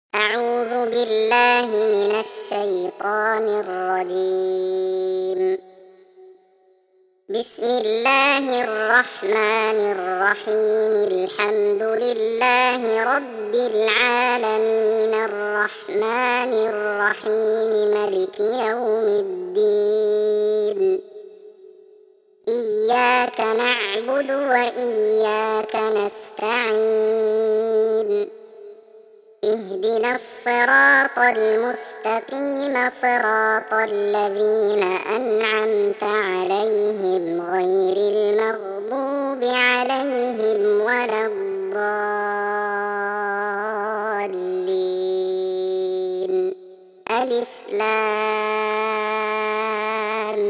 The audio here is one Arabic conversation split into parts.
أعوذ بالله من الشيطان الرجيم. بسم الله الرحمن الرحيم. الحمد لله رب العالمين الرحمن الرحيم مالك يوم الدين. إياك نعبد وإياك نستعين. اهدنا الصراط المستقيم صراط الذين أنعمت عليهم غير المغضوب عليهم ولا الضالين. ألف لام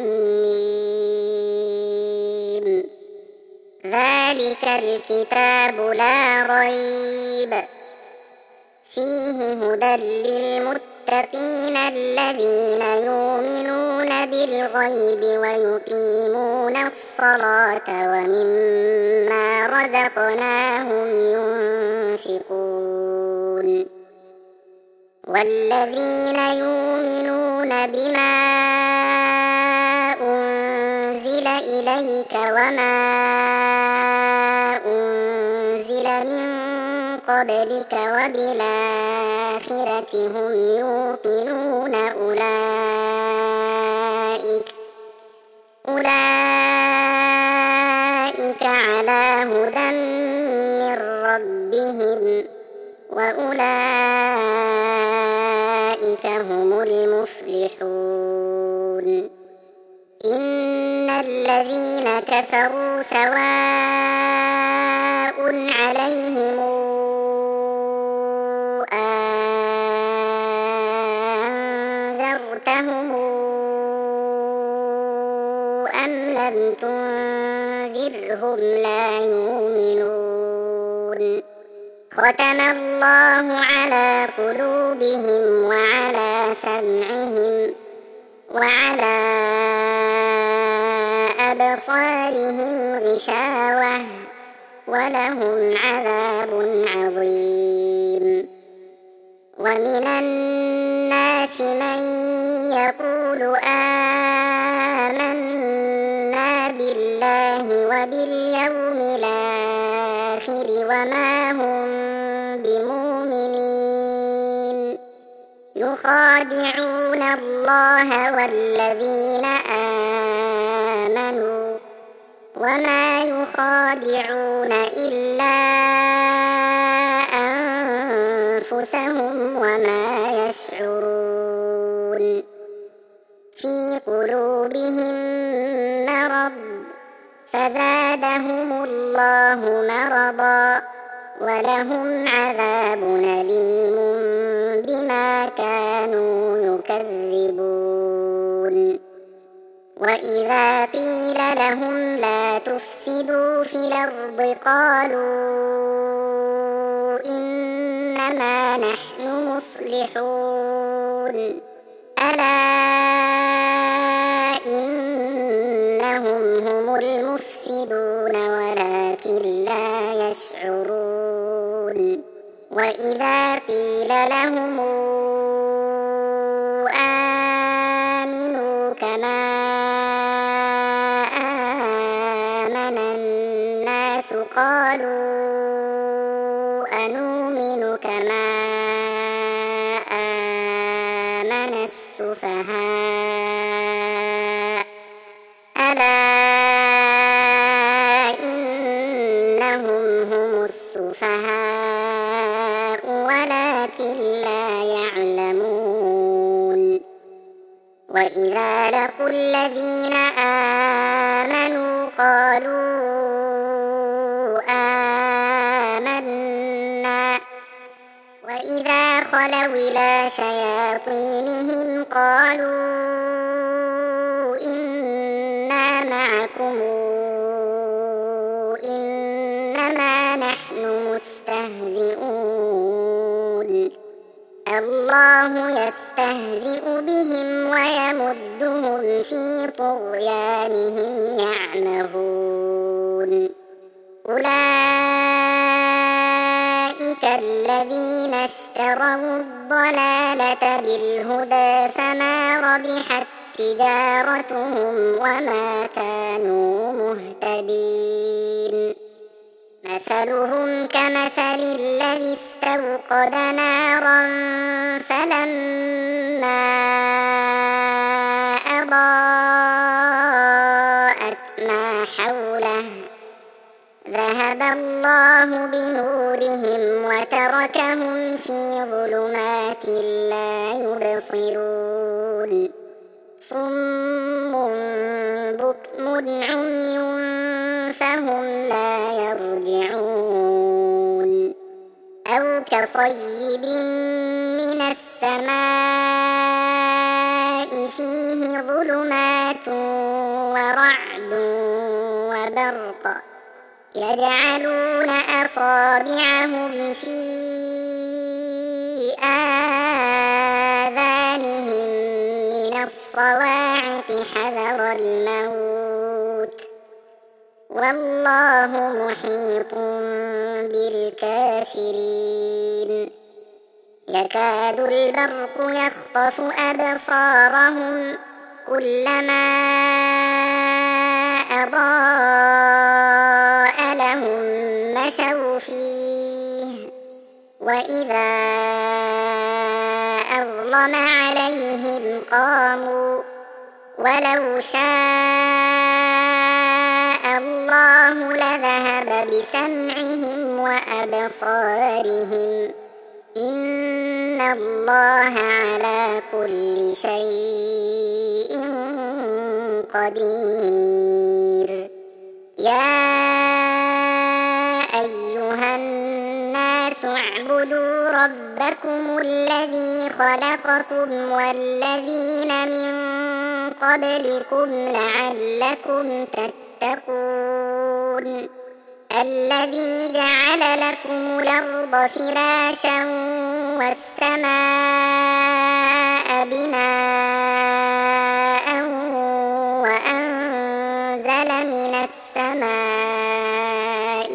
ميم. ذلك الكتاب لا ريب فيه هدى للمتقين الذين يؤمنون بالغيب ويقيمون الصلاة ومما رزقناهم ينفقون. والذين يؤمنون بما أنزل إليك وما أنزل من قبلك وبالآخرة هم يوقنون. أولئك على هدى من ربهم وأولئك هم المفلحون. إن الذين كفروا سواء عليهم أنذرتهم أم لم تنذرهم لا يؤمنون. ختم الله على قلوبهم وعلى سمعهم وعلى أبصارهم غشاوة ولهم عذاب عظيم. ومن الناس من يقول آمنا بالله وباليوم الآخر وما هم بمؤمنين. يخادعون الله والذين آمنوا وما يخادعون إلا أنفسهم وما يشعرون. في قلوبهم مرض فزادهم الله مرضا ولهم عذاب أليم بما كانوا يكذبون. وإذا قيل لهم لا تفسدوا في الأرض قالوا إنما نحن مصلحون. ألا إنهم هم المفسدون ولكن لا يشعرون. وإذا قيل لهم آمنوا كما آمن الناس قالوا أنؤمن كما آمن السفهاء. ألا إنهم هم السفهاء ولكن لا يعلمون. وإذا لقوا الذين آمنوا قالوا آمنا وإذا خلوا إلى شياطينهم قالوا إنا معكم إنما نحن مستهزئون. الله يستهزئ بهم ويمدهم في طغيانهم يعمهون. أولئك الذين اشتروا الضلالة بالهدى فما ربحت تجارتهم وما كانوا مهتدين مثلهم كمثل الذي استوقد نارا فلما أضاءت ما حوله ذهب الله بنورهم وتركهم في ظلمات لا يبصرون صم بكم عمي فهم لا يرجعون أو كصيب من السماء فيه ظلمات ورعد وبرق يجعلون أصابعهم في آذانهم من الصواعق حذر الموت والله محيط بالكافرين يكاد البرق يخطف أبصارهم كلما أضاء لهم مشوا فيه وإذا أظلم عليهم قاموا ولو شاء الله لذهب بسمعهم وأبصارهم إن الله على كل شيء قدير يا أيها الناس اعبدوا ربكم الذي خلقكم والذين من قبلكم لعلكم تتقون الذي جعل لكم الأرض فراشا والسماء بناء وأنزل من السماء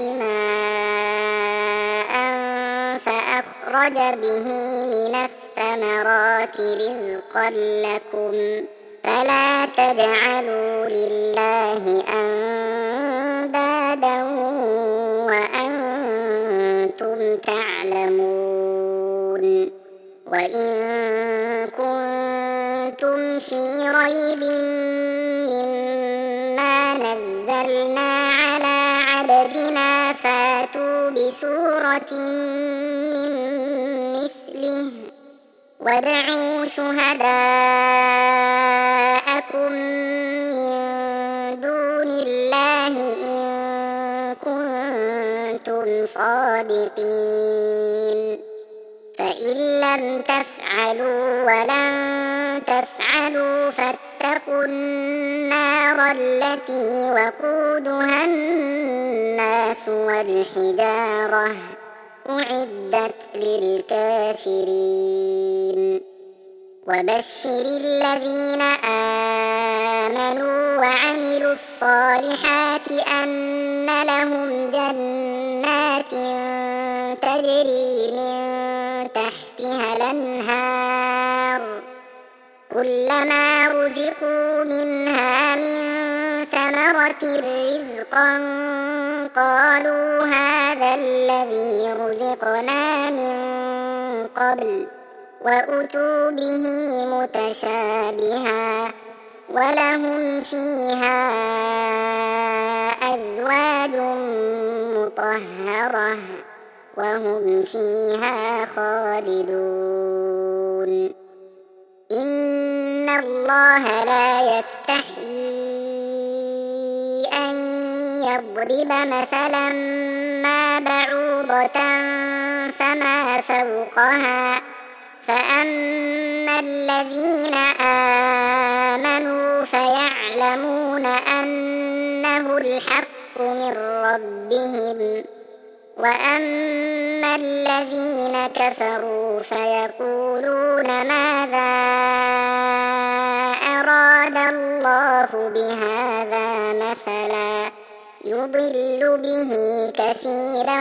ماء فأخرج به من الثمرات رزقا لكم فلا تجعلوا لله أندادا وأنتم تعلمون وإن كنتم في ريب مما نزلنا على عبدنا فاتوا بسورة من مثله وادعوا شهداءكم من دون الله إن كنتم صادقين فإن لم تفعلوا ولن تفعلوا فاتقوا النار التي وقودها الناس والحجارة أعدت للكافرين وبشر الذين آمنوا وعملوا الصالحات أن لهم جنات تجري من تحتها الأنهار كلما رزقوا منها من ثمرة رزقا قالوا هذا الذي رزقنا من قبل وأتوا به متشابها ولهم فيها أزواج مطهرة وهم فيها خالدون إن الله لا يستحيي أن يضرب مثلا ما بعوضة فما فوقها فأما الذين آمنوا فيعلمون أنه الحق من ربهم وأما الذين كفروا فيقولون ماذا أراد الله بهذا مثلا يضل به كثيرا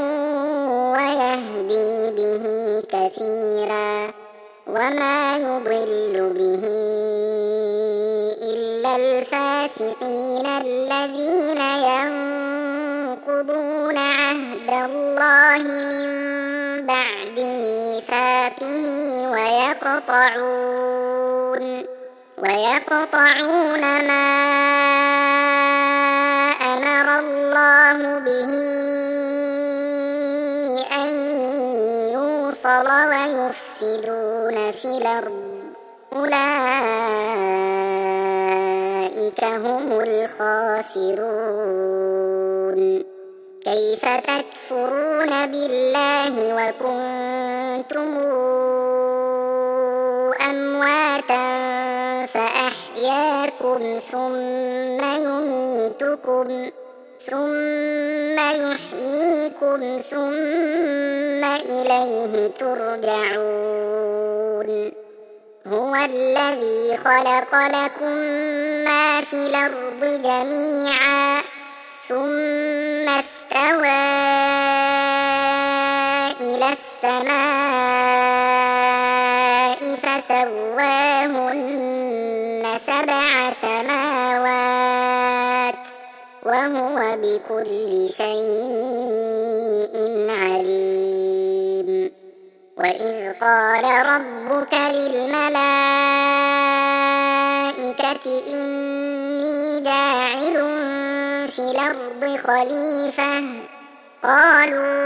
ويهدي به كثيرا وما يضل به إلا الفاسقين الذين ينقضون عهد الله من بعد ميثاقه ويقطعون ما أمر الله به أن يوصل ويفسدون في الأرض أولئك هم الخاسرون كيف تكفرون بالله وكنتم أمواتا فأحياكم ثم يحييكم ثم إليه ترجعون هو الذي خلق لكم ما في الأرض جميعا ثم استوى إلى السماء فسواهن 7 سماوات وهو بكل شيء عليم وإذ قال ربك للملائكة إني جاعل في الأرض خليفة قالوا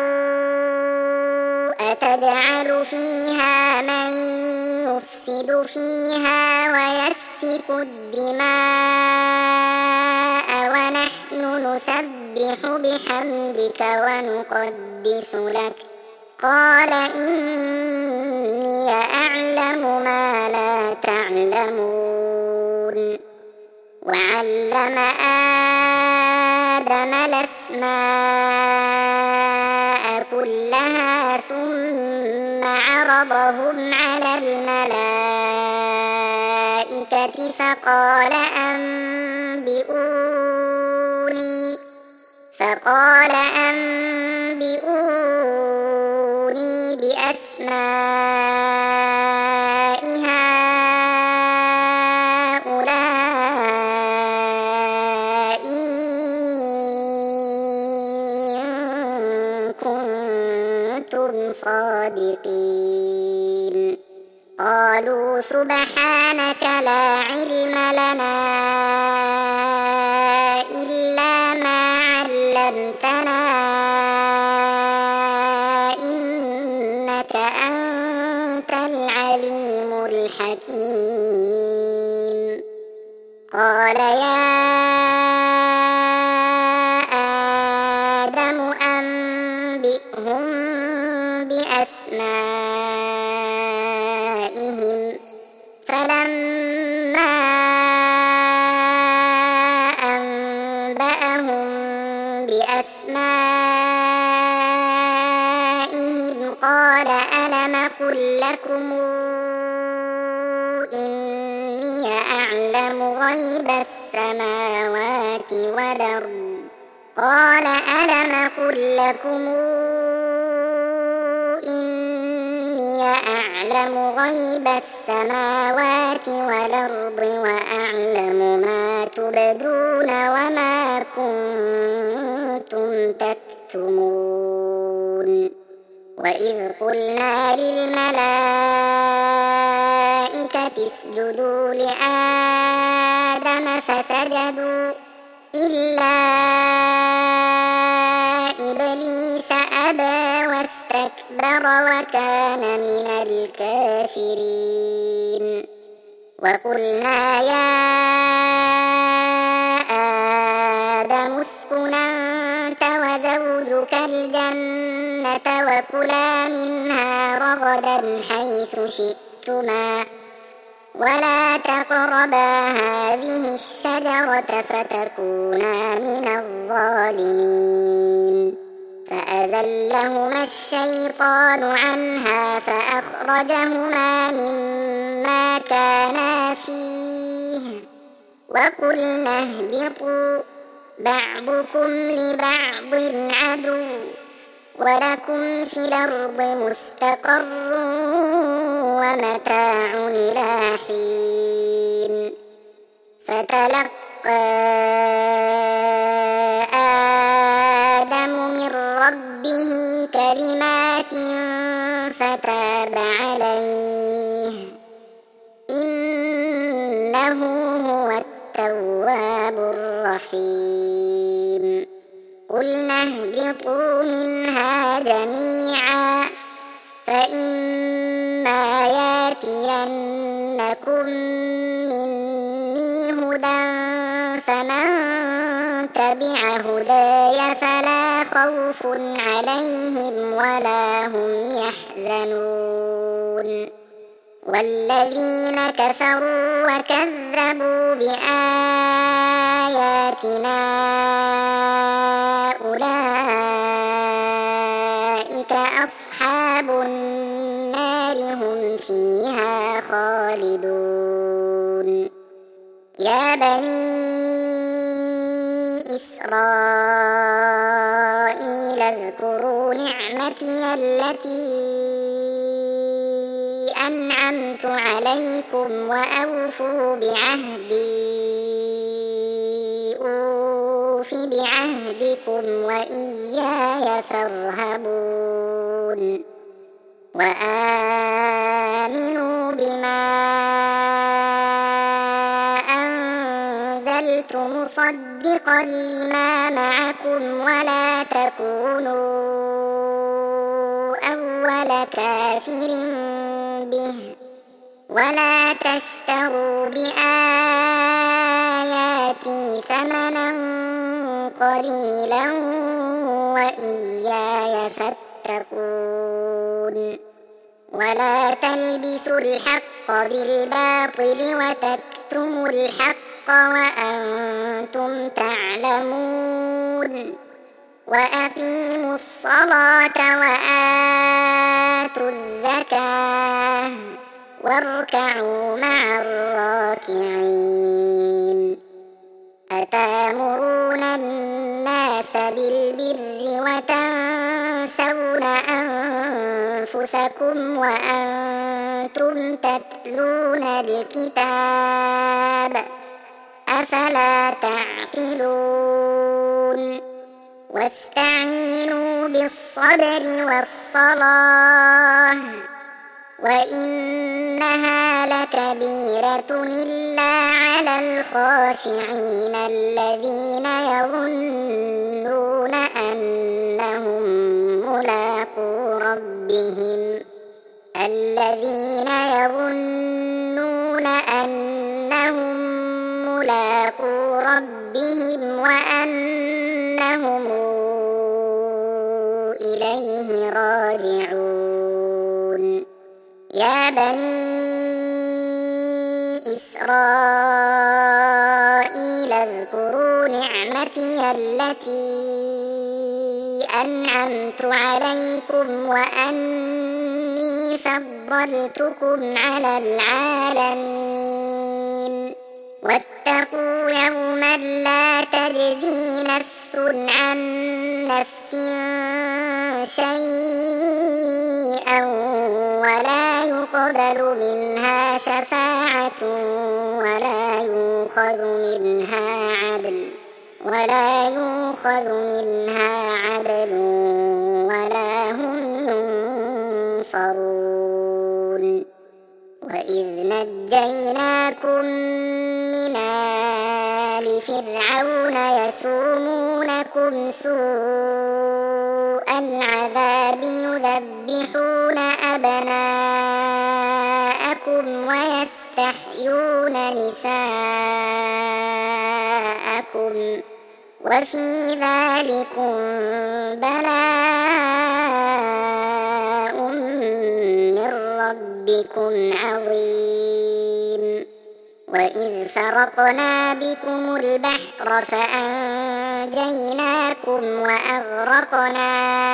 أتجعل فيها من يفسد فيها ويسفك الدماء ونحن نسبح بحمدك ونقدس لك قال إني أعلم ما لا تعلمون وعلم آدم الأسماء كلها ثم عرضهم على الملائكة فقال أنبئوني بأسماء هؤلاء إن كنتم صادقين قالوا سبحانك لا علم لنا إلا ما علمتنا إنك أنت العليم الحكيم قال يا آدم أنبئهم بأسمائهم فلما أنبأهم بأسمائهم قال ألم أقل لكم إني أعلم غيب السماوات والأرض قال ألم أقل لكم إني أعلم غيب السماوات والأرض وأعلم ما تبدون وما كنتم تكتمون وإذ قلنا للملائكة اسجدوا لآدم فسجدوا إلا إبليس أبى واستكبر وكان من الكافرين وقلنا يا آدم اسكن أنت وزوجك الجنة وكلا منها رغدا حيث شئتما ولا تقربا هذه الشجرة فتكونا من الظالمين فأزلهما الشيطان عنها فأخرجهما مما كانا فيه وقلنا اهبطوا بعضكم لبعض عدو ولكم في الأرض مستقر ومتاع إلى حين فتلقى آدم من ربه كلمات فتاب عليه إنه هو التواب الرحيم قلنا اهبطوا منها جميعا فإما ياتينكم مني هدى فمن تبع هداي فلا خوف عليهم ولا هم يحزنون والذين كفروا وكذبوا بآياتنا أولئك أصحاب النار هم فيها خالدون يا بني إسرائيل اذكروا نعمتي التي أنعمت عليكم وأوفوا بعهدي أوف بعهدكم وإياي فارهبون وآمنوا بما أنزلت مصدقا لما معكم ولا تكونوا أول كافر به ولا تشتروا بآياتي ثمنا قليلا وإياي فاتقون ولا تلبسوا الحق بالباطل وتكتموا الحق وأنتم تعلمون وأقيموا الصلاة وآتوا الزكاة واركعوا مع الراكعين أتأمرون الناس بالبر وتنسون أنفسكم وأنتم تتلون الكتاب أفلا تعقلون واستعينوا بالصبر والصلاة وإنها لكبيرة إلا على الخاشعين الذين يظنون أنهم ملاقو ربهم وأنهم إليه راجعون يا بني إسرائيل اذكروا نعمتي التي أنعمت عليكم وأني فضلتكم على العالمين واتقوا يوما لا تجزي نفس عن نفس شيئا ولا يقبل منها شفاعة ولا يؤخذ منها عدل ولا هم ينصرون وإذ نجيناكم من آل فرعون يسومونكم سوء العذاب يذبحون أبناءكم ويستحيون نساءكم وفي ذلكم بلاء من ربكم عظيم وإذ فرقنا بكم البحر فأنجيناكم وأغرقنا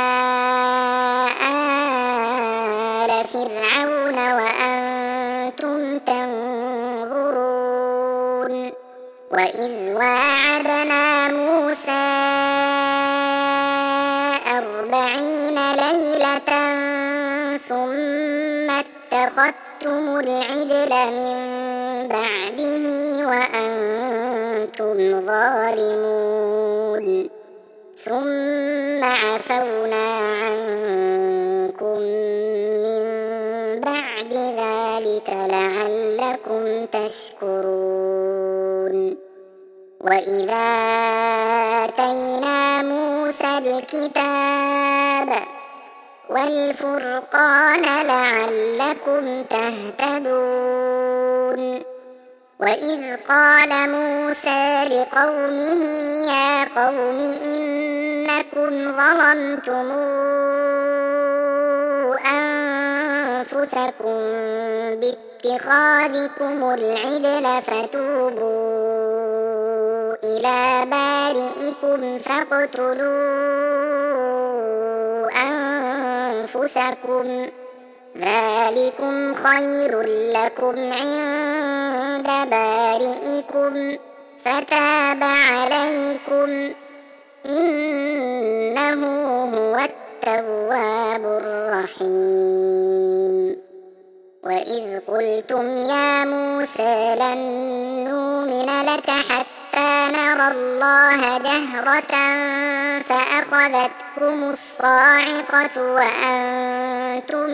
آل فرعون وأنتم تنظرون وإذ واعدنا موسى 40 ليلة ثم اتخذتم العجل من بعده وأنتم ظالمون ثم عفونا عنكم من بعد ذلك لعلكم تشكرون وإذا آتينا موسى الكتاب والفرقان لعلكم تهتدون وإذ قال موسى لقومه يا قوم إنكم ظلمتم أنفسكم باتخاذكم العجل فتوبوا إلى بارئكم فاقتلوا أنفسكم ذلكم خير لكم عند بارئكم فتاب عليكم إنه هو التواب الرحيم وإذ قلتم يا موسى لن نؤمن لك حتى نرى الله جهرة فأخذتكم الصاعقة وأنتم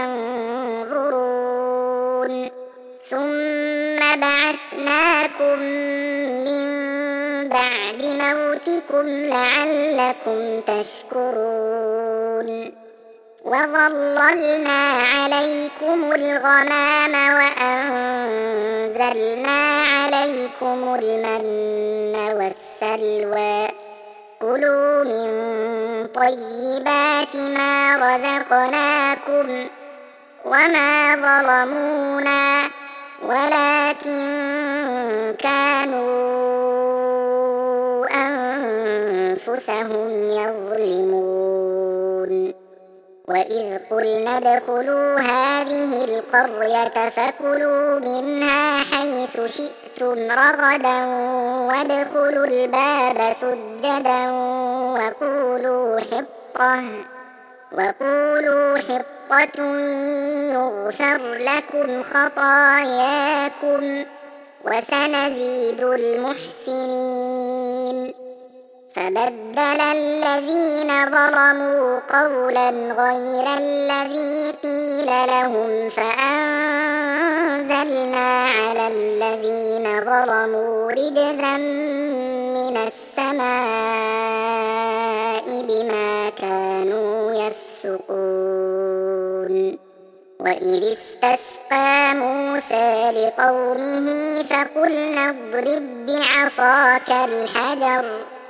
تنظرون ثم بعثناكم من بعد موتكم لعلكم تشكرون وظللنا عليكم الغمام وأنزلنا عليكم المن والسلوى كلوا من طيبات ما رزقناكم وما ظلمونا ولكن كانوا أنفسهم يظلمون وإذ قلنا ادخلوا هذه القرية فكلوا منها حيث شئتم رغدا وادخلوا الباب سجدا وقولوا حطة يغفر لكم خطاياكم وسنزيد المحسنين فبدل الذين ظلموا قولا غير الذي قيل لهم فأنزلنا على الذين ظلموا رجزا من السماء بما كانوا يفسقون وإذ استسقى موسى لقومه فقلنا اضرب بعصاك الحجر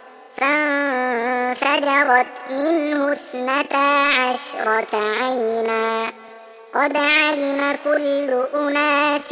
فانفجرت منه 12 عينا قد علم كل أناس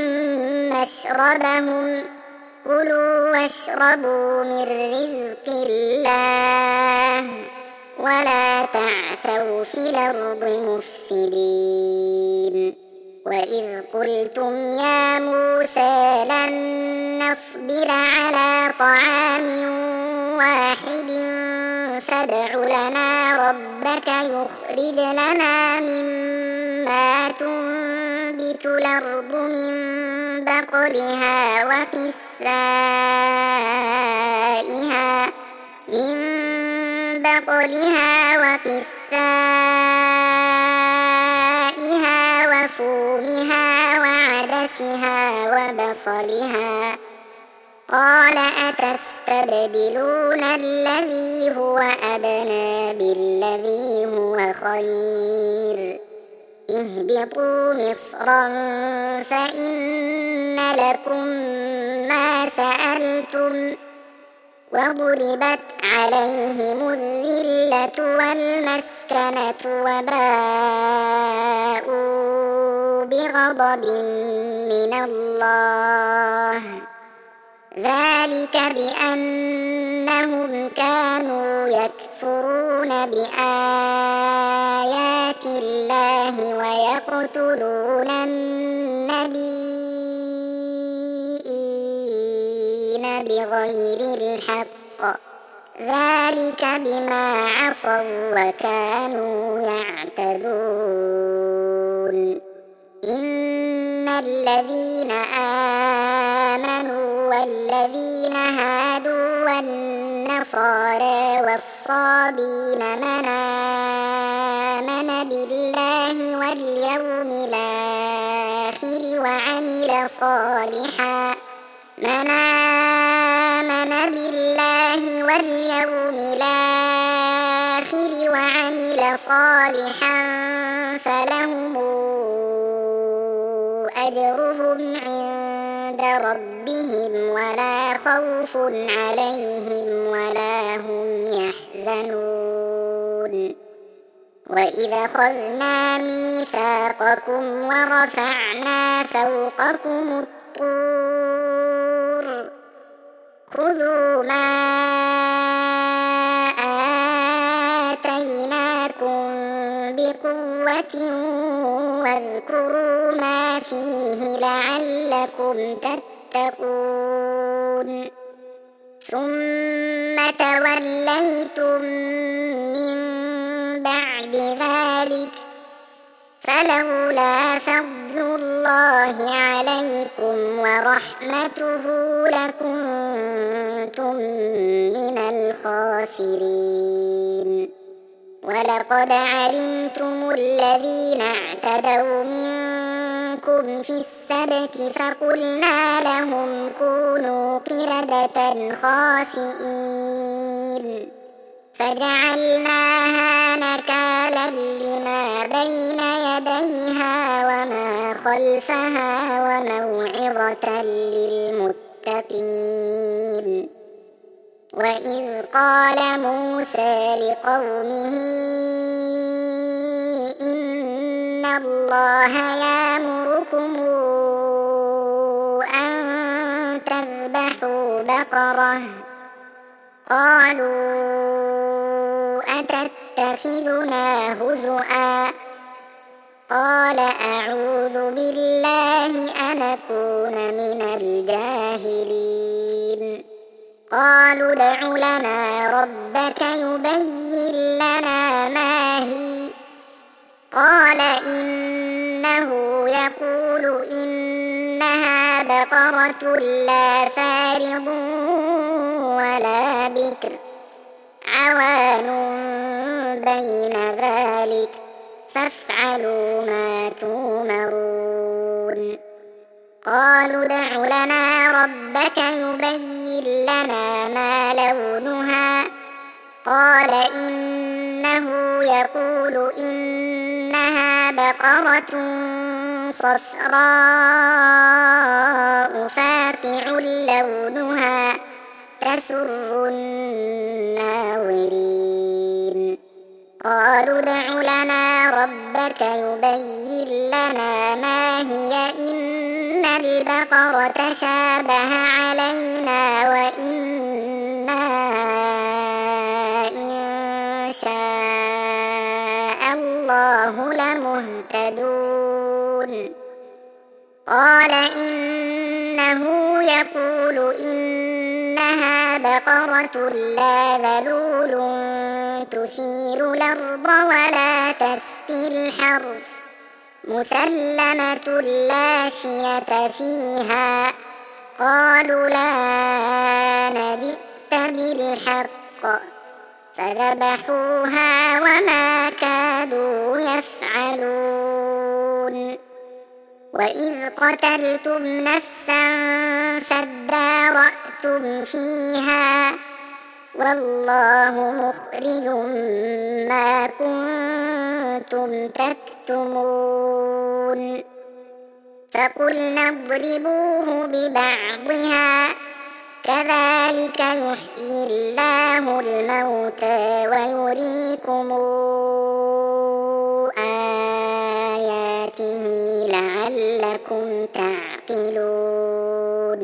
مشربهم كلوا واشربوا من رزق الله ولا تعثوا في الأرض مفسدين وإذ قلتم يا موسى لن نصبر على طعام واحد فادع لنا ربك يخرج لنا مما تنبت الأرض من بقلها وقثائها وفومها وعدسها وبصلها قال أتستبدلون الذي هو أدنى بالذي هو خير اهبطوا مصرا فإن لكم ما سألتم وضربت عليهم الذلة والمسكنة وباءوا بغضب من الله ذلك بأنهم كانوا يكفرون بآيات الله ويقتلون النبيين بغير الحق ذلك بما عصوا وكانوا يعتدون إن الذين آمنوا والذين هادوا والنصارى والصابين من آمن بالله واليوم الآخر وعمل صالحا فلهم أجرهم عند ربهم ولا خوف عليهم ولا هم يحزنون وإذ أخذنا ميثاقكم ورفعنا فوقكم الطور خذوا ما آتيناكم بقوة واذكروا ما فيه لعلكم تتقون ثم توليتم من بعد ذلك فلولا فضل الله عليكم ورحمته لكنتم من الخاسرين ولقد علمتم الذين اعتدوا منكم في السبت فقلنا لهم كونوا قردة خاسئين فجعلناها نكالا لما بين يديها وما خلفها وموعظة للمتقين وإذ قال موسى لقومه إن الله يأمركم أن تذبحوا بقرة قالوا أتتخذنا هزؤا قال أعوذ بالله أن أكون من الجاهلين قالوا ادع لنا ربك يبين لنا ما هي قال إنه يقول إنها بقرة لا فارض ولا بكر عوان بين ذلك فافعلوا ما تؤمرون قالوا ادع لنا ربك يبين لنا ما لونها قال إنه يقول إنها بقرة صفراء فاقع لونها تسر الناظرين قالوا ادع لنا ربك يبين لنا ما هي إن البقرة شابه علينا وإنا إن شاء الله لمهتدون قال إنه يقول إنها بقرة لا ذلول تثير الأرض ولا تسقي الحرث مسلمة لا شية فيها قالوا لا جئت بالحق فذبحوها وما كادوا يفعلون وإذ قتلتم نفسا فادارأتم فيها والله مخرج ما كنتم تكتمون فقلنا اضربوه ببعضها كذلك يحيي الله الموتى ويريكم آياته لعلكم تعقلون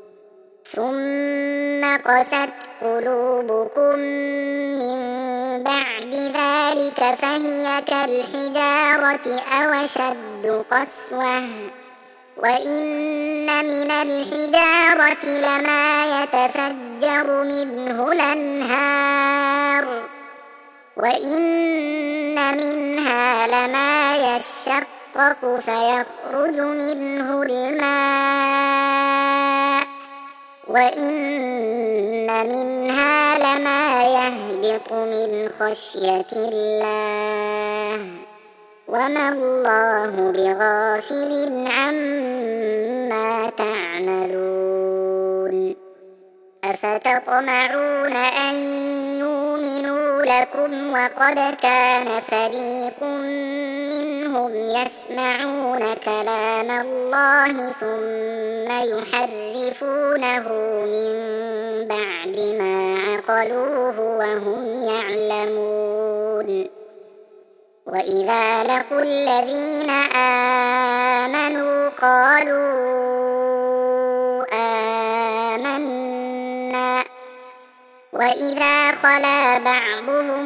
ثم قست قلوبكم من بعد ذلك فهي كالحجارة أو أشد قسوة وإن من الحجارة لما يتفجر منه الأنهار وإن منها لما يشقق فيخرج منه الماء وإن منها لما يهبط من خشية الله وما الله بغافل عما تعملون أفتطمعون أن يؤمنوا لكم وقد كان فريق منهم يسمعون كلام الله ثم يحرفونه من بعد ما عقلوه وهم يعلمون وإذا لقوا الذين آمنوا قالوا آمنا وإذا خلا بعضهم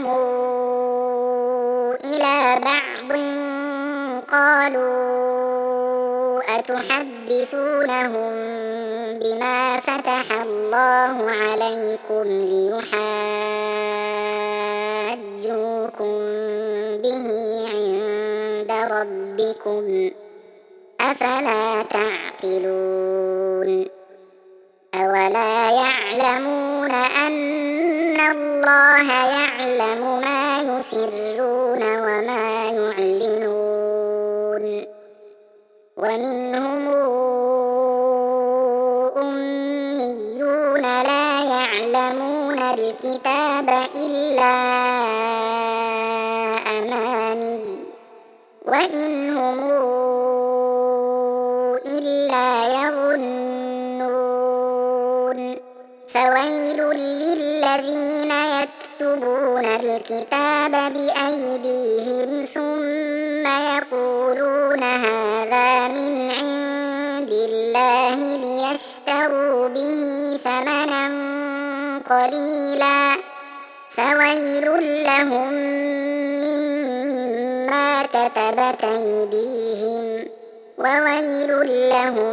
إلى بعض قالوا أتحدثونهم بما فتح الله عليكم ليحاجوكم به عند ربكم أفلا تعقلون أولا يعلمون أن الله يعلم ما يسرون وما يعلنون ومنهم أميون لا يعلمون الكتاب إلا أماني وإن هم إلا يظنون فويل للذين يكتبون الكتاب بأيديهم ثم يقولون هذا من عند الله ليشتروا به ثمنا قليلا فويل لهم مما كتبت أيديهم وويل لهم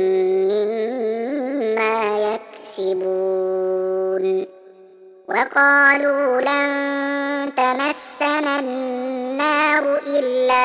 مما يكسبون وقالوا لن تمسنا النار إلا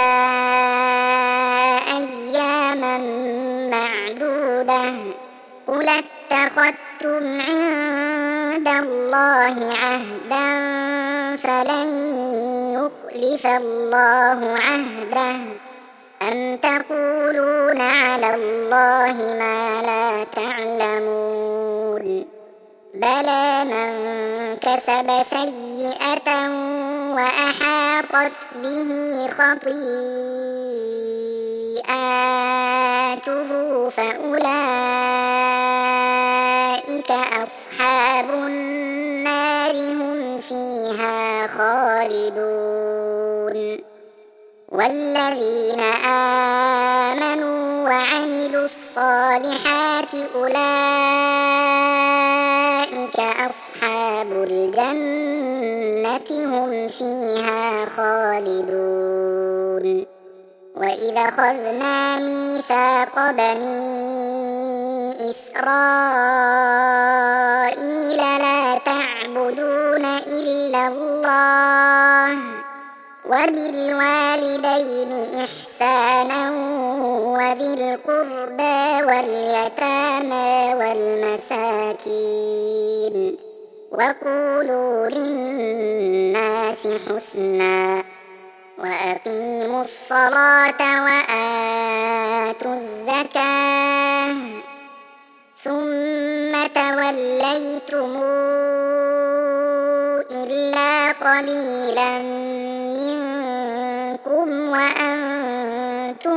أياما معدودة قل اتخذتم عند الله عهدا فلن يخلف الله عهده أم تقولون على الله ما لا تعلمون بلى من كسب سيئة وأحاطت به خطيئاته فأولئك أصحاب النار هم فيها خالدون والذين آمنوا وعملوا الصالحات أولئك أصحاب الجنة هم فيها خالدون وإذا أخذنا ميثاق بني إسرائيل لا تعبدون إلا الله وبالوالدين إحسانا وذي القربى واليتامى والمساكين وقولوا للناس حسنا وأقيموا الصلاة وآتوا الزكاة ثم توليتم إلا قليلا منكم وأنتم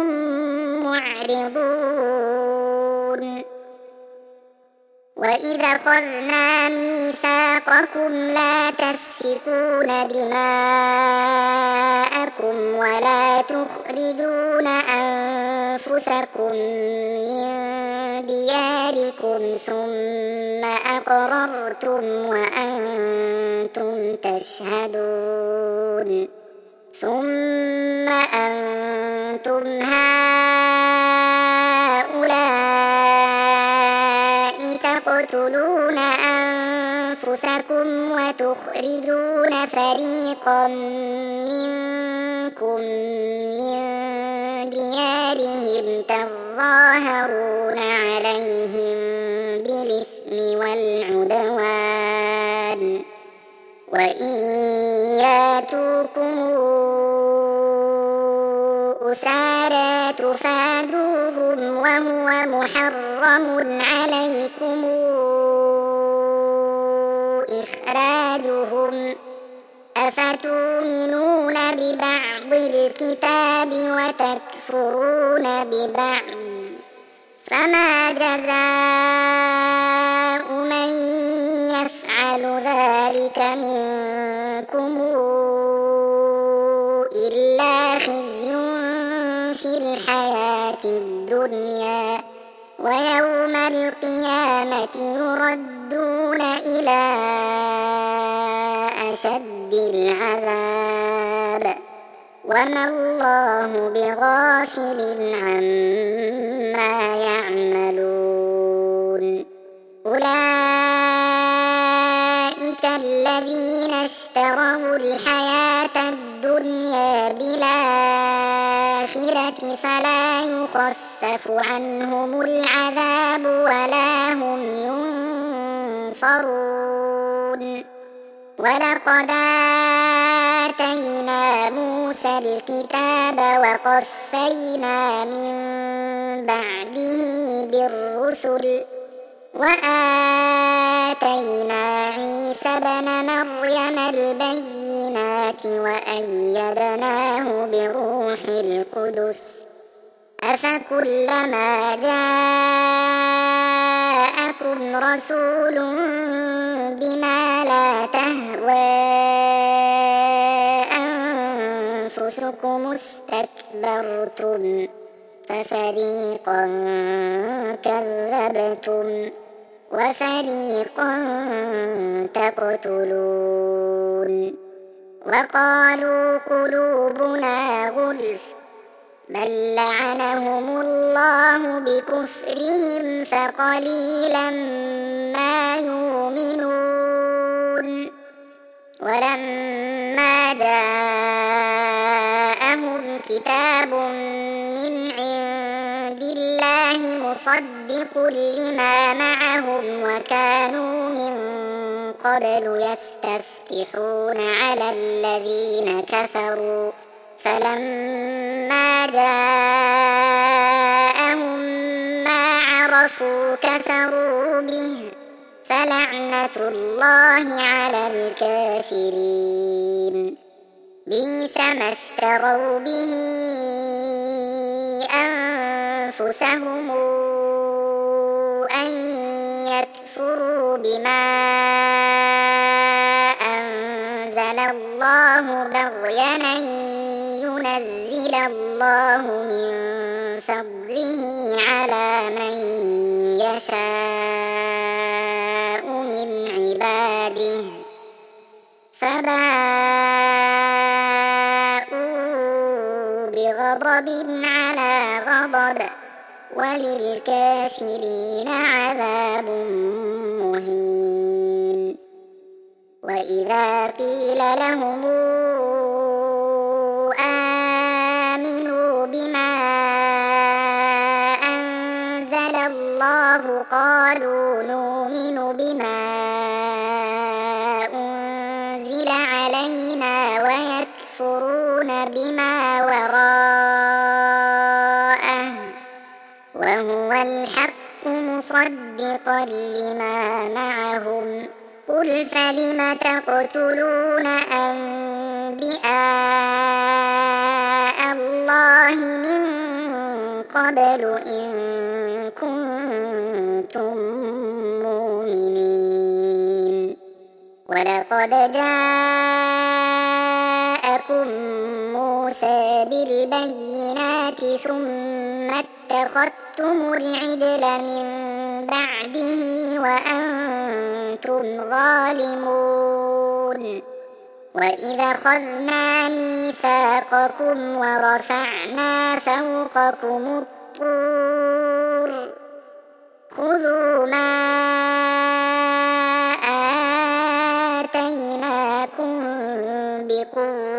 معرضون وإذا أخذنا ميثاقكم لا تسفكون دماءكم ولا تخرجون أنفسكم من دياركم ثم أقررتم وأنتم تشهدون ثم أنتم هؤلاء تقتلون أنفسكم وتخرجون فريقا منكم من ديارهم تظاهرون عليهم بالإثم والعدوان وإن ياتوكم أسارى تفادوهم وهو محرم عليكم إخراجهم أفتؤمنون ببعض الكتاب وتكفرون ببعض فما جزاء من يفعل ذلك منكم إلا خزي في الحياة الدنيا ويوم القيامة يردون إلى أشد العذاب وما الله بغافل عما يعملون أولئك الذين اشتروا الحياة الدنيا بالآخرة فلا يخفف عنهم العذاب ولا هم ينصرون ولقد آتينا موسى الكتاب وقفينا من بعده بالرسل وآتينا عيسى ابن مريم البينات وأيدناه بروح القدس أفكلما جاءكم رسول بما لا تهوى أنفسكم استكبرتم ففريقا كذبتم وفريقا تقتلون وقالوا قلوبنا غلف بل لعنهم الله بكفرهم فقليلا ما يؤمنون ولما جاءهم كتاب من عند الله مصدق لما معهم وكانوا من قبل يستفتحون على الذين كفروا فلما جاءهم ما عرفوا كفروا به فلعنة الله على الكافرين بئس ما اشتروا به أنفسهم أن يكفروا بما أنزل الله بغيا أن ينزل الله من فضله على من يشاء من عباده فباءوا بغضب على غضب وللكافرين عذاب مهين وإذا قيل لهم آمنوا بما أنزل الله قالوا نؤمن بما أنزل علينا ويكفرون بما وراءه وهو الحق مصدقا لما معهم قل فلم تقتلون أنبياء الله من قبل إن كنتم مؤمنين ولقد جاءكم موسى بالبينات ثم اتخذتم العجل من بعده وأنتم ظالمون وإذا أخذنا ميثاقكم ورفعنا فوقكم الطور خذوا ما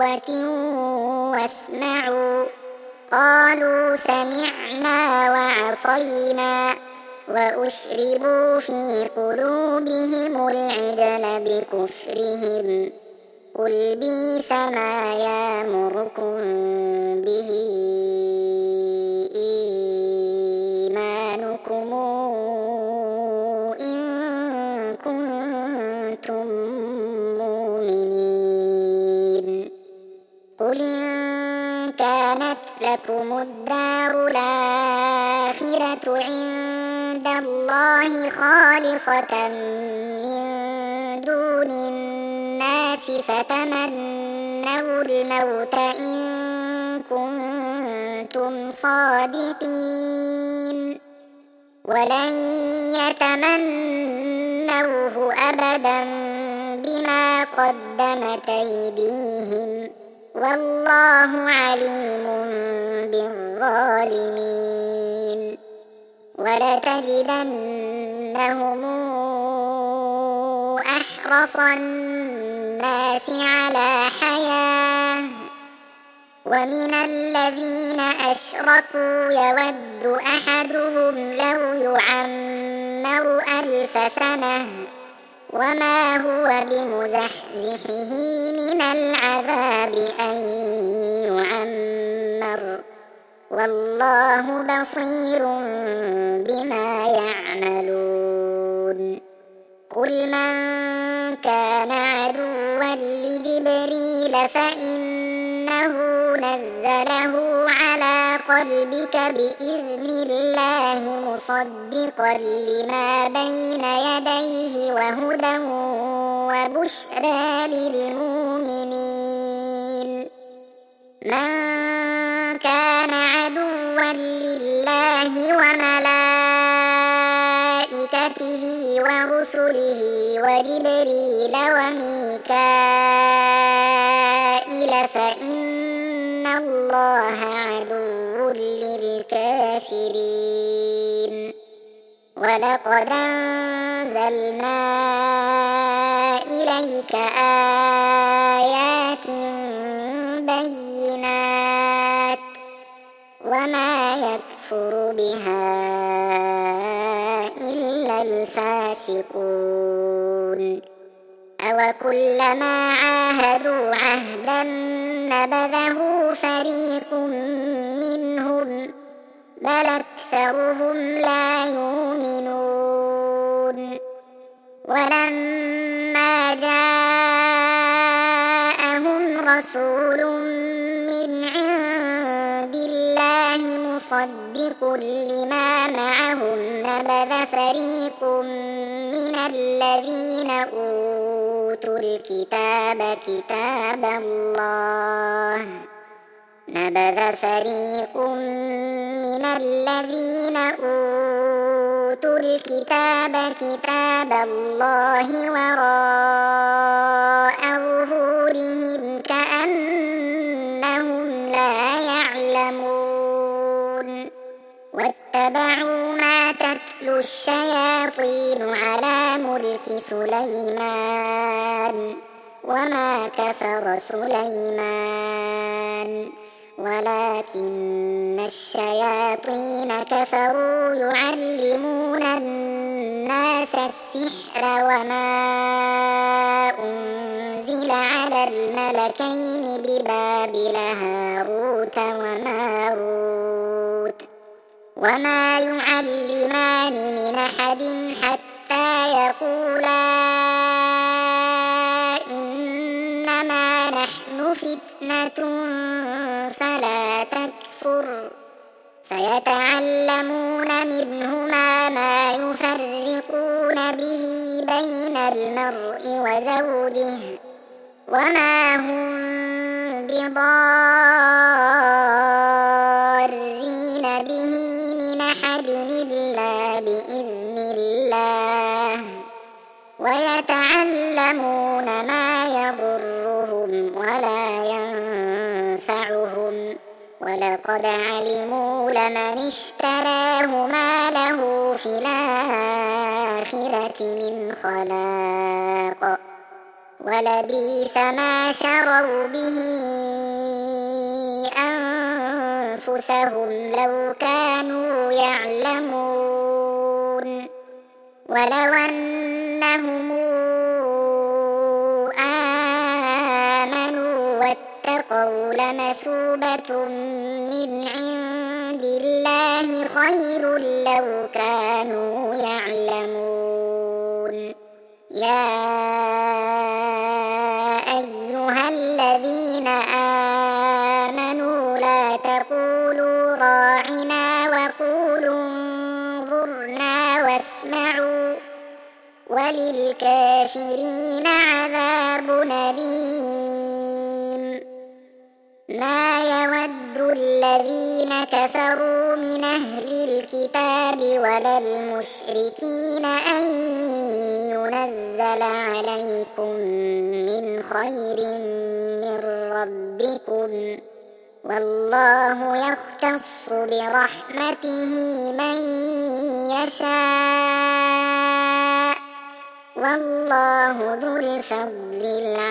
قوة واسمعوا قالوا سمعنا وعصينا وأشربوا في قلوبهم العجل بكفرهم قل بئس ما يأمركم به إيمانكم إن كنتم مؤمنين قل إن كانت لكم الدار الآخرة عند الله خالصة من دون الناس فتمنوا الموت إن كنتم صادقين ولن يتمنوه أبدا بما قدمت أيديهم والله عليم بالظالمين ولتجدنهم أحرص الناس على حياة ومن الذين أشركوا يود أحدهم لو يعمر 1000 سنة وما هو بمزحزحه من العذاب أن يعمر والله بصير بما يعملون قل من كان عدوا لجبريل فإنه نزله على قلبك بإذن الله مصدقا لما بين يديه وهدى وبشرى للمؤمنين من كان عدوا لله وملائكته ورسله وجبريل وميكائيل فإن الله عدو للكافرين ولقد أنزلنا إليك آيات بينات وما يكفر بها إلا الفاسقون أوكلما عاهدوا عهدا نبذه فريق منهم بل أكثرهم لا يؤمنون ولما جاءهم رسول من عند الله مصدق لما معهم نبذ فريق من الذين أوتوا الكتاب كتاب الله من الذين أوتوا الكتاب كتاب الله وراء ظهورهم كأنهم لا يعلمون واتبعوا ما تتلو الشياطين على ملك سليمان وما كفر سليمان ولكن الشياطين كفروا يعلمون الناس السحر وما أنزل على الملكين ببابل هاروت وماروت وما يعلمان من أحد حتى يقولا إنما نحن فتنة فلا تكفر فيتعلمون منهما ما يفرقون به بين المرء وزوجه وما هم بضارين به من أحد إلا بإذن الله ويتعلمون ما يضرهم ولا ينفعهم ولقد علموا لمن اشتراه ما له في الآخرة من خلاق ولبئس ما شروا به أنفسهم لو كانوا يعلمون ولو أنهم آمنوا واتقوا لمثوبة من عند الله خير لو كانوا يعلمون يا أيها الذين آمنوا لا تقولوا راعنا وقولوا انظرنا واسمعوا وللكافرين عذاب أليم ما يود الذين كفروا من أهل الكتاب ولا المشركين أن ينزل عليكم من خير من ربكم والله يختص برحمته من يشاء والله ذو الفضل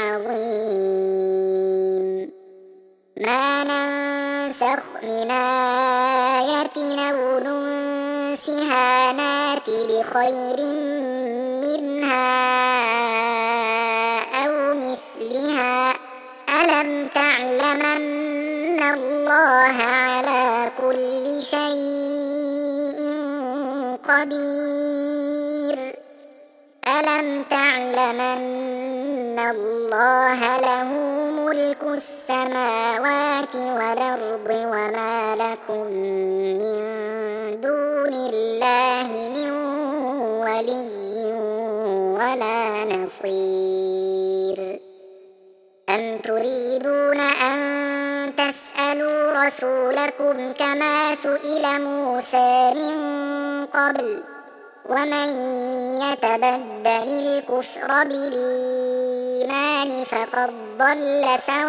العظيم ما ننسخ من آية أو ننسها نات بخير منها أو مثلها ألم تعلم أن الله على كل شيء قدير ألم تعلم أن الله له ملك السماوات والأرض وما لكم من دون الله من ولي ولا نصير أم تريدون أن تسألوا رسولكم كما سئل موسى من قبل ومن يتبدل الكفر بالإيمان فقد ضل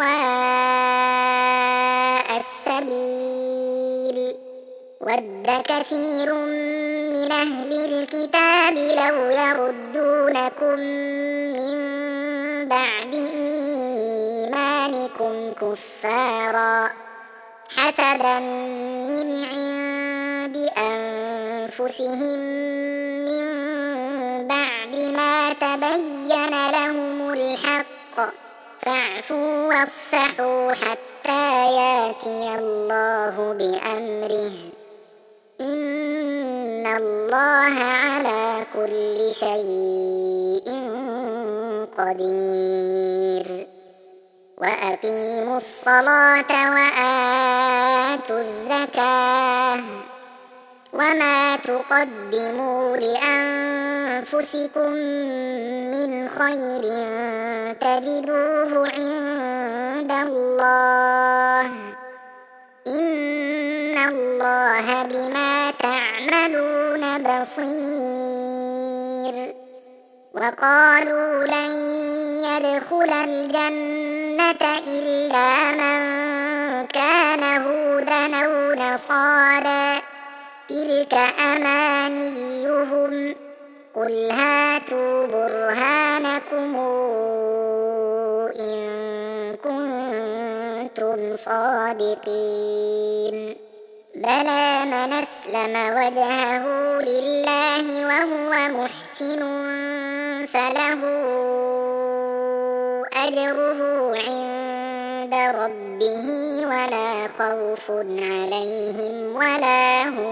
سواء السبيل ود كثير من أهل الكتاب لو يردونكم من بعد إيمانكم كفارا حسدا من عند أنفسهم من بعد ما تبين لهم الحق فاعفوا واصفحوا حتى ياتي الله بأمره إن الله على كل شيء قدير وأقيموا الصلاة وآتوا الزكاة وما تقدموا لأنفسكم من خير تجدوه عند الله إن الله بما تعملون بصير وقالوا لن يدخل الجنة إلا من كان هودا أو نصارى تلك أمانيهم قل هاتوا برهانكم إن كنتم صادقين بلى من أسلم وجهه لله وهو محسن فله أجره عند ربه ولا خوف عليهم ولا هم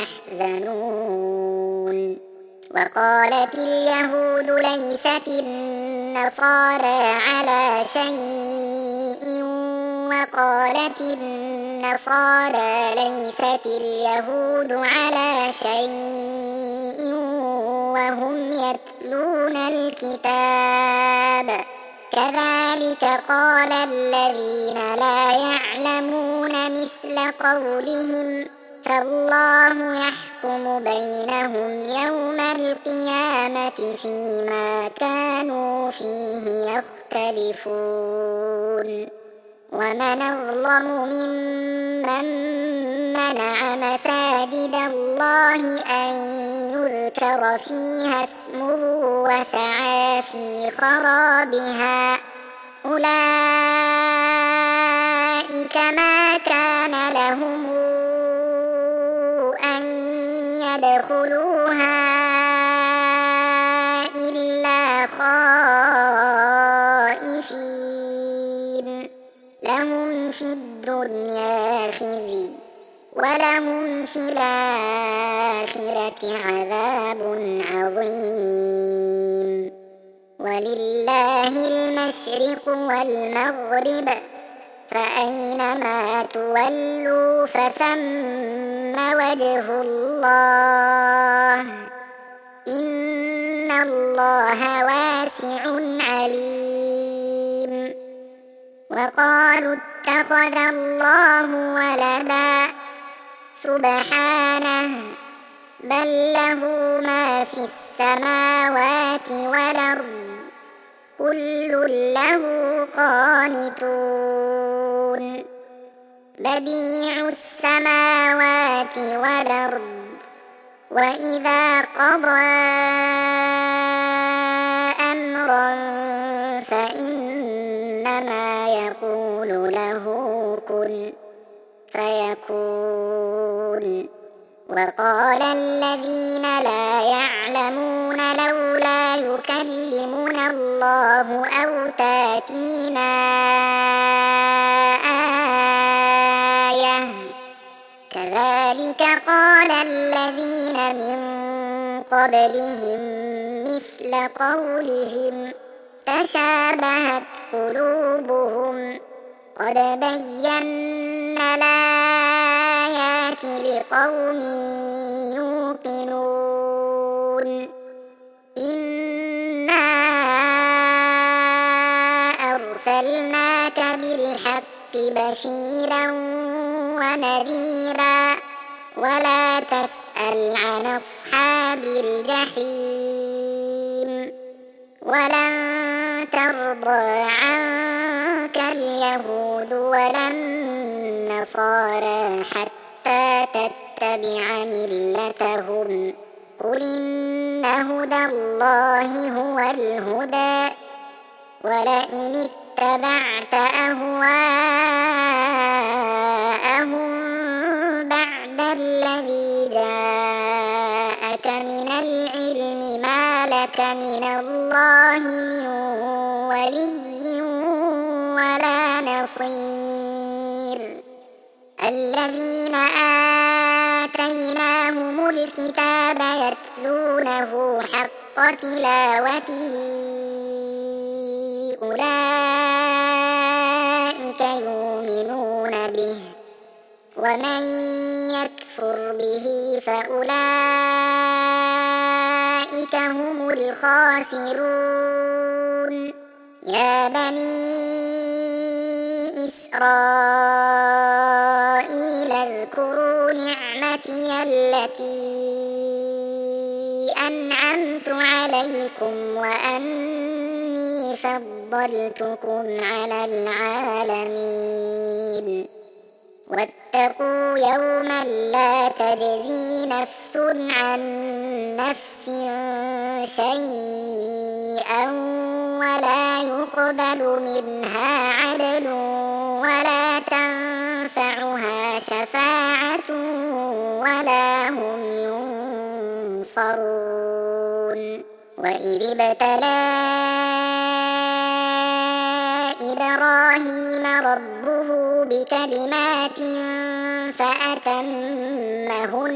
يحزنون وقالت اليهود ليست النصارى على شيء وقالت النصارى ليست اليهود على شيء وهم يتلون الكتاب كذلك قال الذين لا يعلمون مثل قولهم فالله يحكم بينهم يوم القيامة فيما كانوا فيه يختلفون ومن أظلم ممن منع مساجد الله أن يذكر فيها اسمه وسعى في خرابها أولئك ما كان لهم أن يدخلوها إلا خائفين لهم في الدنيا خزي ولهم في الآخرة عذاب عظيم ولله المشرق والمغرب فأينما تولوا فثم وجه الله إن الله واسع عليم وقالوا اتخذ الله ولدا سبحانه بل له ما في السماوات والأرض كل له قانتون بديع السماوات والأرض وإذا قضى أمرا فإنما يقول له كن فيكون وقال الذين لا يعلمون لولا يكلمنا الله أو تأتينا آية كذلك قال الذين من قبلهم مثل قولهم تشابهت قلوبهم قد بينا الآيات لقوم يوقنون إنا أرسلناك بالحق بشيرا ونذيرا ولا تسأل عن أصحاب الجحيم ولن ترضى عنك اليهود ولا النصارى حتى تتبع ملتهم قل إن هدى الله هو الهدى ولئن اتبعت أهواءهم بعد الذي جاءك من العلم ما لك من الله من ولي ولا نصير الذين آتيناهم الكتاب يتلونه حق تلاوته أولئك يؤمنون به ومن يكفر به فأولئك هم الخاسرون يا بني إسرائيل اذكروا نعمتي التي أنعمت عليكم وأني فضلتكم على العالمين واتقوا يوما لا تجزي نفس عن نفس شيئا ولا يقبل منها عدل ولا تنفعها شفاعة ولا هم ينصرون وإذ ابتلى إبراهيم ربه بكلمات فأتمهن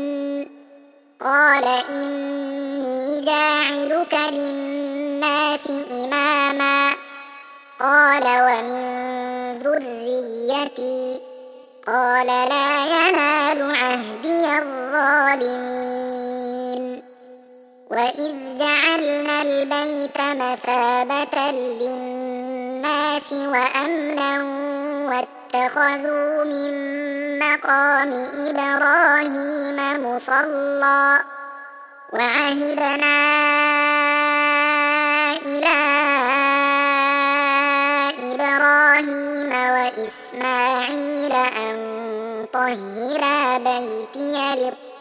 قال إني جاعلك للناس إماما قال ومن ذريتي قال لا ينال عهدي الظالمين وإذ جعلنا البيت مثابة للناس وأمنا واتخذوا من مقام إبراهيم مصلى وعهدنا إلى إبراهيم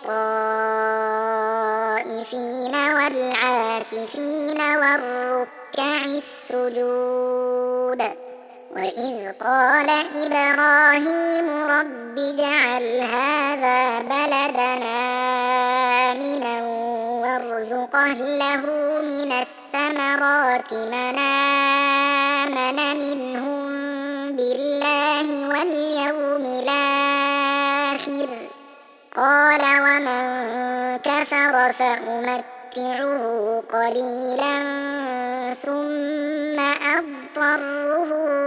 للطائفين والعاكفين والركع السجود وإذ قال إبراهيم رب اجعل هذا بلدنا آمنا وارزق أهله من الثمرات من آمن منهم بالله واليوم الآخر قال ومن كفر فأمتعه قليلا ثم أضطره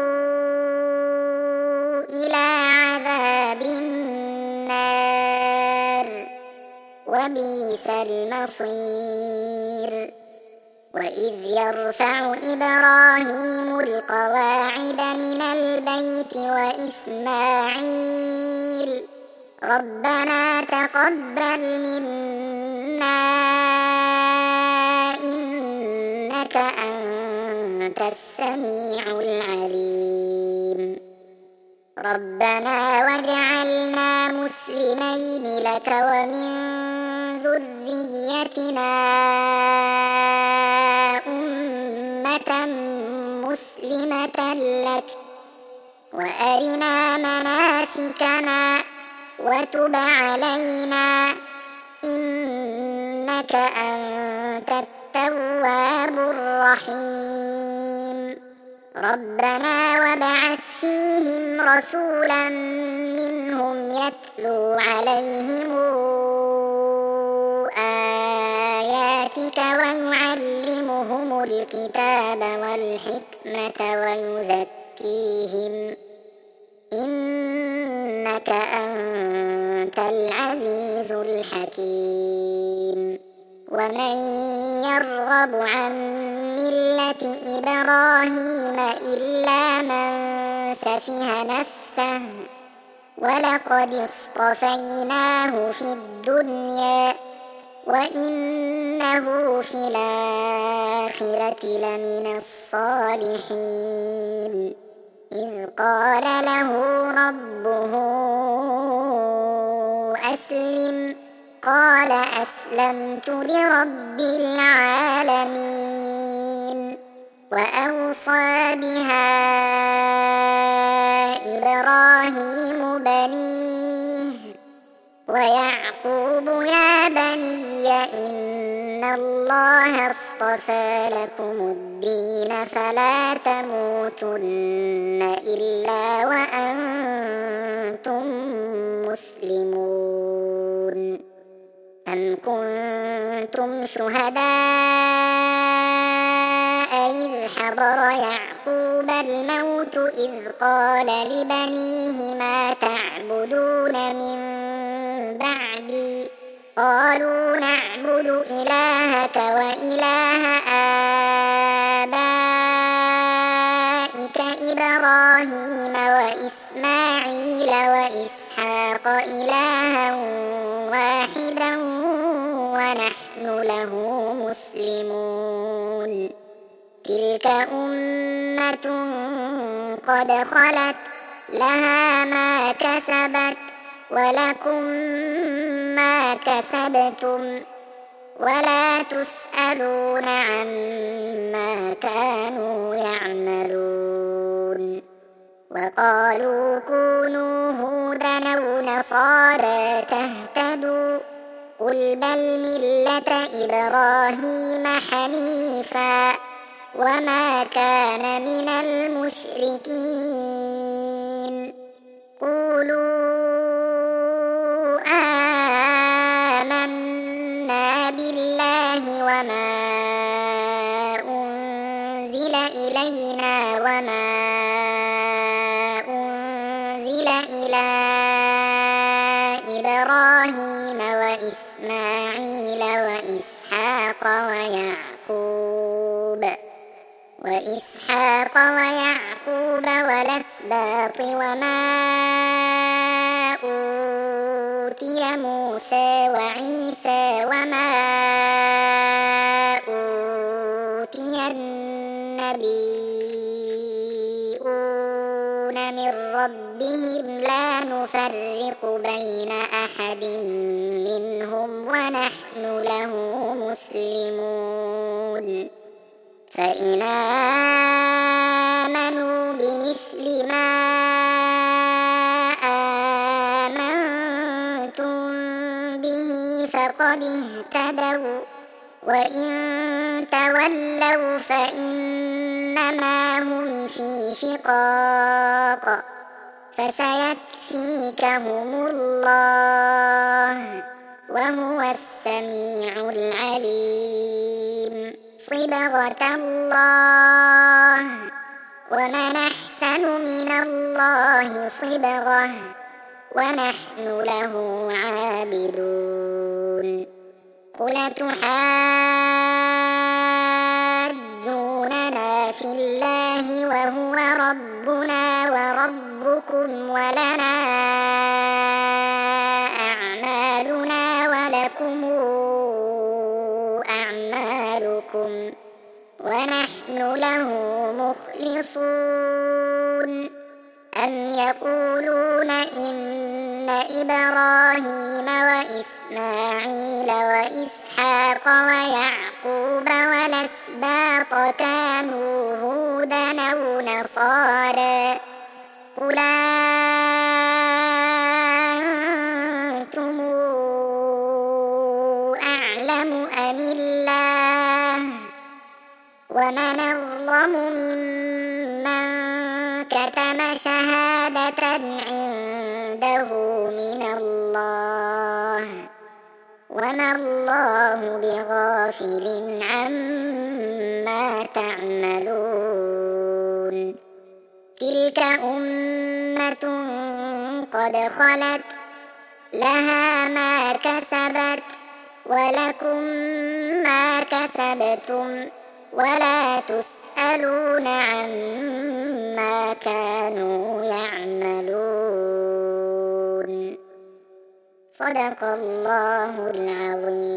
إلى عذاب النار وبئس المصير وإذ يرفع إبراهيم القواعد من البيت وإسماعيل ربنا تقبل منا إنك أنت السميع العليم ربنا واجعلنا مسلمين لك ومن ذريتنا أمة مسلمة لك وأرنا مناسكنا وتب علينا إنك أنت التواب الرحيم ربنا وابعث فيهم رسولا منهم يتلو عليهم آياتك ويعلمهم الكتاب والحكمة ويزكيهم إنك أنت العزيز الحكيم ومن يرغب عن ملة إبراهيم إلا من سفه نفسه ولقد اصطفيناه في الدنيا وإنه في الآخرة لمن الصالحين إذ قال له ربه أسلم قال أسلمت لرب العالمين وأوصى بها إبراهيم بنيه ويعقوب يا بني إن الله اصطفى لكم الدين فلا تموتن إلا وأنتم مسلمون أم كنتم شهداء إذ حضر يعقوب الموت إذ قال لبنيه ما تعبدون من بعدي قالوا نعبد إلهك وإله آبائك إبراهيم وإسماعيل وإسحاق إلها واحدا ونحن له مسلمون تلك أمة قد خلت لها ما كسبت ولكم ما كسبتم ولا تسألون عما كانوا يعملون وقالوا كونوا هودا أو نصارى تهتدوا قل بل ملة إبراهيم حنيفا وما كان من المشركين قولوا آمنا بالله وما أنزل إلينا وما أنزل إلى إبراهيم وإسماعيل وإسحاق ويعقوب والأسباط وما أوتي موسى وعيسى وما أوتي النبيون من ربهم لا نفرق بين أحد منهم ونحن له مسلمون فإن آمنوا بمثل ما آمنتم به فقد اهتدوا وإن تولوا فإنما هم في شقاق فسيكفيكهم الله وهو السميع العليم صبغة الله ومن أحسن من الله صبغة ونحن له عابدون قل تحاجوننا في الله وهو ربنا وربكم ولنا أعمالنا ولكم أعمالكم ونحن له مخلصون أم يقولون إن إبراهيم وإسماعيل وإسحاق ويعقوب والأسباط كانوا هودا أو نصارى قل أنتم أعلم أم الله ومن أظلم ممن كتم شهادة عنده من الله وما الله بغافل عما تعملون تلك أمة قد خلت لها ما كسبت ولكم ما كسبتم ولا تسألون عما كانوا يعملون صدق الله العظيم.